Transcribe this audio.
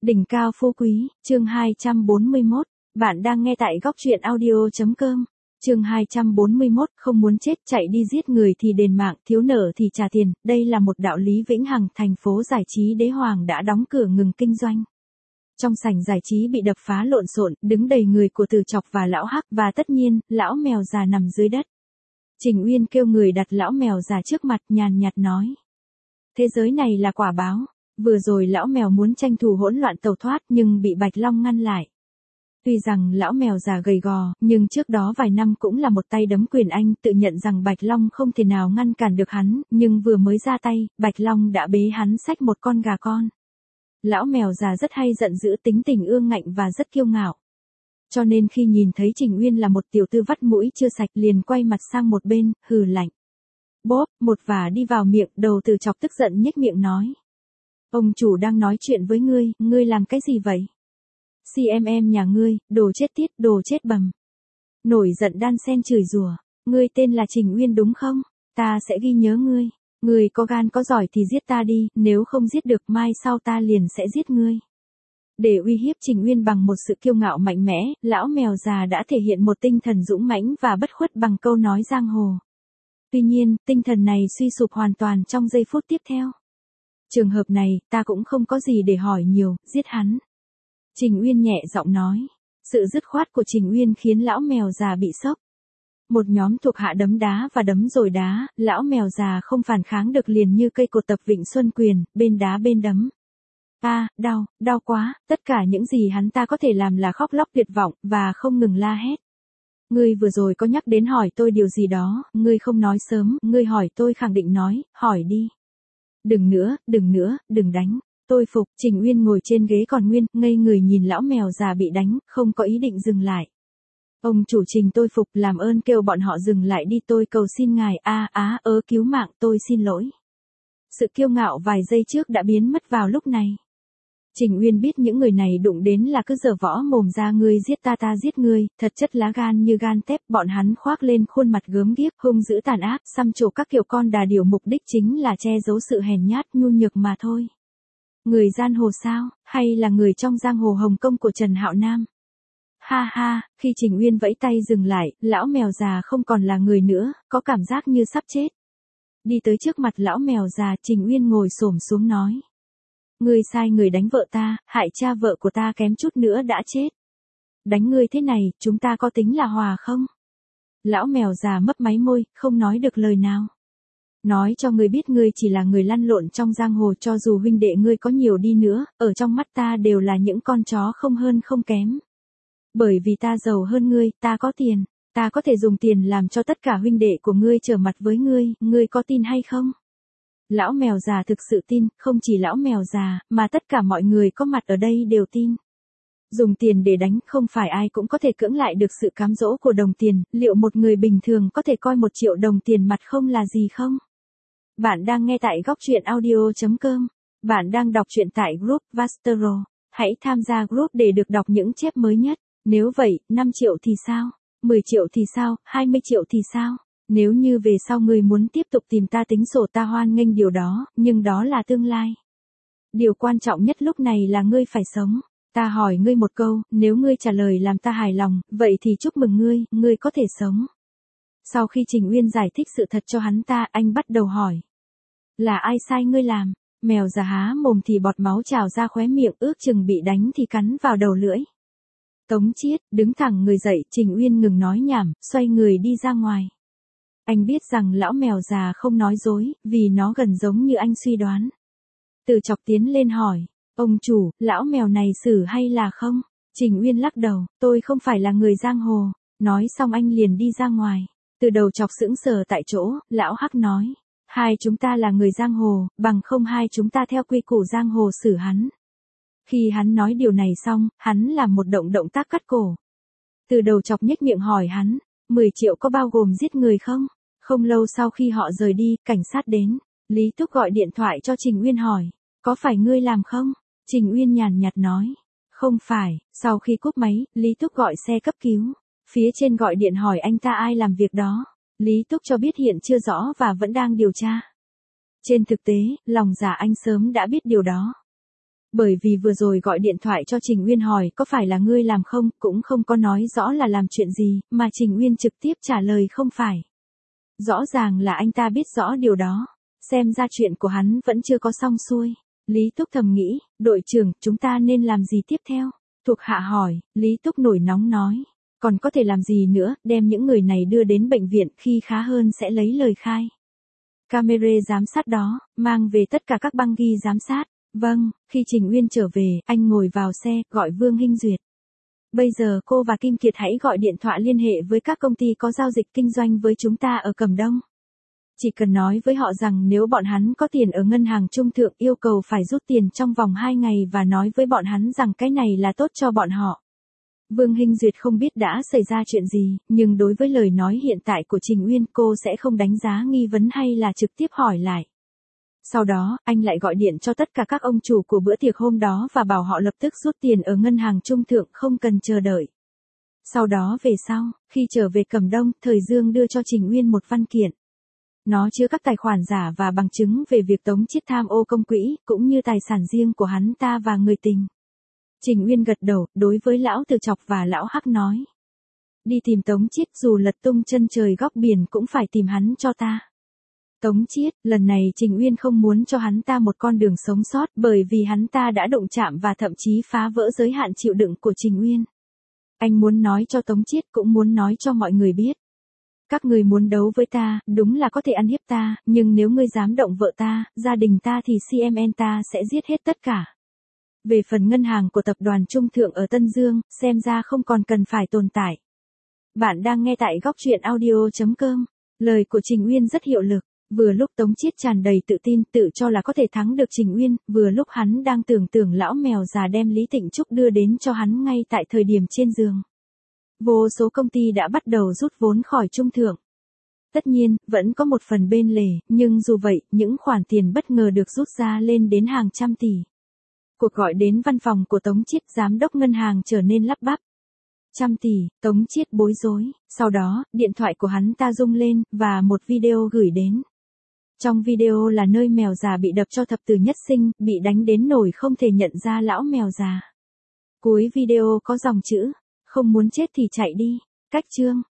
Đỉnh cao phú quý, chương 241, bạn đang nghe tại góc truyện audio.com. Chương 241, không muốn chết chạy đi giết người thì đền mạng, thiếu nợ thì trả tiền, đây là một đạo lý vĩnh hằng. Thành phố giải trí Đế Hoàng đã đóng cửa ngừng kinh doanh. Trong sảnh giải trí bị đập phá lộn xộn, đứng đầy người của Từ Chọc và lão Hắc, và tất nhiên, lão mèo già nằm dưới đất. Trình Uyên kêu người đặt lão mèo già trước mặt, nhàn nhạt nói: thế giới này là quả báo. Vừa rồi lão mèo muốn tranh thủ hỗn loạn tẩu thoát nhưng bị Bạch Long ngăn lại. Tuy rằng lão mèo già gầy gò, nhưng trước đó vài năm cũng là một tay đấm quyền anh, tự nhận rằng Bạch Long không thể nào ngăn cản được hắn, nhưng vừa mới ra tay, Bạch Long đã bế hắn xách một con gà con. Lão mèo già rất hay giận dữ, tính tình ương ngạnh và rất kiêu ngạo. Cho nên khi nhìn thấy Trình Uyên là một tiểu tư vắt mũi chưa sạch, liền quay mặt sang một bên, hừ lạnh. Bốp, một vả đi vào miệng. Đầu Từ Chọc tức giận nhếch miệng nói: ông chủ đang nói chuyện với ngươi làm cái gì vậy? CMM nhà ngươi, đồ chết tiết, đồ chết bầm. Nổi giận đan sen chửi rủa: ngươi tên là Trình Uyên đúng không? Ta sẽ ghi nhớ ngươi. Ngươi có gan có giỏi thì giết ta đi, nếu không giết được mai sau ta liền sẽ giết ngươi. Để uy hiếp Trình Uyên bằng một sự kiêu ngạo mạnh mẽ, lão mèo già đã thể hiện một tinh thần dũng mãnh và bất khuất bằng câu nói giang hồ. Tuy nhiên, tinh thần này suy sụp hoàn toàn trong giây phút tiếp theo. Trường hợp này, ta cũng không có gì để hỏi nhiều, giết hắn. Trình Uyên nhẹ giọng nói. Sự dứt khoát của Trình Uyên khiến lão mèo già bị sốc. Một nhóm thuộc hạ đấm đá và đấm rồi đá, lão mèo già không phản kháng được, liền như cây cột tập Vịnh Xuân Quyền, bên đá bên đấm. Đau, đau quá. Tất cả những gì hắn ta có thể làm là khóc lóc tuyệt vọng, và không ngừng la hét. Ngươi vừa rồi có nhắc đến hỏi tôi điều gì đó, ngươi không nói sớm, ngươi hỏi tôi khẳng định nói, hỏi đi. Đừng nữa, đừng đánh. Tôi phục. Trình Uyên ngồi trên ghế còn nguyên, ngây người nhìn lão mèo già bị đánh, không có ý định dừng lại. Ông chủ Trình, tôi phục, làm ơn kêu bọn họ dừng lại đi, tôi cầu xin ngài. Cứu mạng, tôi xin lỗi. Sự kiêu ngạo vài giây trước đã biến mất vào lúc này. Trình Uyên biết những người này đụng đến là cứ giở võ mồm ra, ngươi giết ta, ta giết ngươi, thật chất lá gan như gan tép. Bọn hắn khoác lên khuôn mặt gớm ghiếc, hung dữ tàn ác, xăm trổ các kiểu con đà điểu, mục đích chính là che giấu sự hèn nhát nhu nhược mà thôi. Người giang hồ sao, hay là người trong giang hồ Hồng Kông của Trần Hạo Nam? Ha ha, khi Trình Uyên vẫy tay dừng lại, lão mèo già không còn là người nữa, có cảm giác như sắp chết. Đi tới trước mặt lão mèo già, Trình Uyên ngồi xổm xuống nói: ngươi sai người đánh vợ ta, hại cha vợ của ta kém chút nữa đã chết. Đánh ngươi thế này, chúng ta có tính là hòa không? Lão mèo già mấp máy môi, không nói được lời nào. Nói cho ngươi biết, ngươi chỉ là người lăn lộn trong giang hồ, cho dù huynh đệ ngươi có nhiều đi nữa, ở trong mắt ta đều là những con chó không hơn không kém. Bởi vì ta giàu hơn ngươi, ta có tiền, ta có thể dùng tiền làm cho tất cả huynh đệ của ngươi trở mặt với ngươi có tin hay không? Lão mèo già thực sự tin, không chỉ lão mèo già, mà tất cả mọi người có mặt ở đây đều tin. Dùng tiền để đánh, không phải ai cũng có thể cưỡng lại được sự cám dỗ của đồng tiền. Liệu một người bình thường có thể coi 1 triệu đồng tiền mặt không là gì không? Bạn đang nghe tại góc truyện audio.com. Bạn đang đọc truyện tại group Vastero. Hãy tham gia group để được đọc những chép mới nhất. Nếu vậy, 5 triệu thì sao? 10 triệu thì sao? 20 triệu thì sao? Nếu như về sau ngươi muốn tiếp tục tìm ta tính sổ, ta hoan nghênh điều đó, nhưng đó là tương lai. Điều quan trọng nhất lúc này là ngươi phải sống. Ta hỏi ngươi một câu, nếu ngươi trả lời làm ta hài lòng, vậy thì chúc mừng ngươi có thể sống. Sau khi Trình Uyên giải thích sự thật cho hắn ta, anh bắt đầu hỏi: là ai sai ngươi làm? Mèo già há mồm thì bọt máu trào ra khóe miệng, ước chừng bị đánh thì cắn vào đầu lưỡi. Tống Chiết, đứng thẳng người dậy. Trình Uyên ngừng nói nhảm, xoay người đi ra ngoài. Anh biết rằng lão mèo già không nói dối, vì nó gần giống như anh suy đoán. Từ Chọc tiến lên hỏi: ông chủ, lão mèo này xử hay là không? Trình Uyên lắc đầu: tôi không phải là người giang hồ. Nói xong anh liền đi ra ngoài. Từ Đầu Chọc sững sờ tại chỗ, lão Hắc nói: hai chúng ta là người giang hồ, bằng không hai chúng ta theo quy củ giang hồ xử hắn. Khi hắn nói điều này xong, hắn làm một động tác cắt cổ. Từ Đầu Chọc nhếch miệng hỏi hắn: 10 triệu có bao gồm giết người không? Không lâu sau khi họ rời đi, cảnh sát đến. Lý Túc gọi điện thoại cho Trình Uyên hỏi: có phải ngươi làm không? Trình Uyên nhàn nhạt nói: không phải. Sau khi cúp máy, Lý Túc gọi xe cấp cứu. Phía trên gọi điện hỏi anh ta ai làm việc đó. Lý Túc cho biết hiện chưa rõ và vẫn đang điều tra. Trên thực tế, lòng dạ anh sớm đã biết điều đó. Bởi vì vừa rồi gọi điện thoại cho Trình Uyên hỏi có phải là ngươi làm không, cũng không có nói rõ là làm chuyện gì, mà Trình Uyên trực tiếp trả lời không phải. Rõ ràng là anh ta biết rõ điều đó, xem ra chuyện của hắn vẫn chưa có xong xuôi. Lý Túc thầm nghĩ, đội trưởng, chúng ta nên làm gì tiếp theo? Thuộc hạ hỏi, Lý Túc nổi nóng nói. Còn có thể làm gì nữa, đem những người này đưa đến bệnh viện, khi khá hơn sẽ lấy lời khai. Camera giám sát đó, mang về tất cả các băng ghi giám sát. Vâng, khi Trình Uyên trở về, anh ngồi vào xe, gọi Vương Hinh Duyệt. Bây giờ cô và Kim Kiệt hãy gọi điện thoại liên hệ với các công ty có giao dịch kinh doanh với chúng ta ở Cẩm Đông. Chỉ cần nói với họ rằng nếu bọn hắn có tiền ở ngân hàng trung thượng yêu cầu phải rút tiền trong vòng 2 ngày và nói với bọn hắn rằng cái này là tốt cho bọn họ. Vương Hinh Duyệt không biết đã xảy ra chuyện gì, nhưng đối với lời nói hiện tại của Trình Uyên cô sẽ không đánh giá nghi vấn hay là trực tiếp hỏi lại. Sau đó, anh lại gọi điện cho tất cả các ông chủ của bữa tiệc hôm đó và bảo họ lập tức rút tiền ở ngân hàng trung thượng không cần chờ đợi. Sau đó về sau, khi trở về Cẩm Đông, Thời Dương đưa cho Trình Uyên một văn kiện. Nó chứa các tài khoản giả và bằng chứng về việc Tống Chiết tham ô công quỹ, cũng như tài sản riêng của hắn ta và người tình. Trình Uyên gật đầu, đối với lão Từ Chọc và lão Hắc nói. Đi tìm Tống Chiết, dù lật tung chân trời góc biển cũng phải tìm hắn cho ta. Tống Chiết, lần này Trình Uyên không muốn cho hắn ta một con đường sống sót bởi vì hắn ta đã đụng chạm và thậm chí phá vỡ giới hạn chịu đựng của Trình Uyên. Anh muốn nói cho Tống Chiết cũng muốn nói cho mọi người biết. Các người muốn đấu với ta, đúng là có thể ăn hiếp ta, nhưng nếu ngươi dám động vợ ta, gia đình ta thì CMN ta sẽ giết hết tất cả. Về phần ngân hàng của tập đoàn Trung Thượng ở Tân Dương, xem ra không còn cần phải tồn tại. Bạn đang nghe tại góc truyện audio.com. Lời của Trình Uyên rất hiệu lực. Vừa lúc Tống Chiết tràn đầy tự tin, tự cho là có thể thắng được Trình Uyên, vừa lúc hắn đang tưởng lão mèo già đem Lý Tịnh Trúc đưa đến cho hắn ngay tại thời điểm trên giường. Vô số công ty đã bắt đầu rút vốn khỏi Trung Thượng. Tất nhiên, vẫn có một phần bên lề, nhưng dù vậy, những khoản tiền bất ngờ được rút ra lên đến hàng trăm tỷ. Cuộc gọi đến văn phòng của Tống Chiết, giám đốc ngân hàng trở nên lắp bắp. Trăm tỷ, Tống Chiết bối rối, sau đó, điện thoại của hắn ta rung lên, và một video gửi đến. Trong video là nơi mèo già bị đập cho thập tử nhất sinh, bị đánh đến nỗi không thể nhận ra lão mèo già. Cuối video có dòng chữ, không muốn chết thì chạy đi. Cách chương.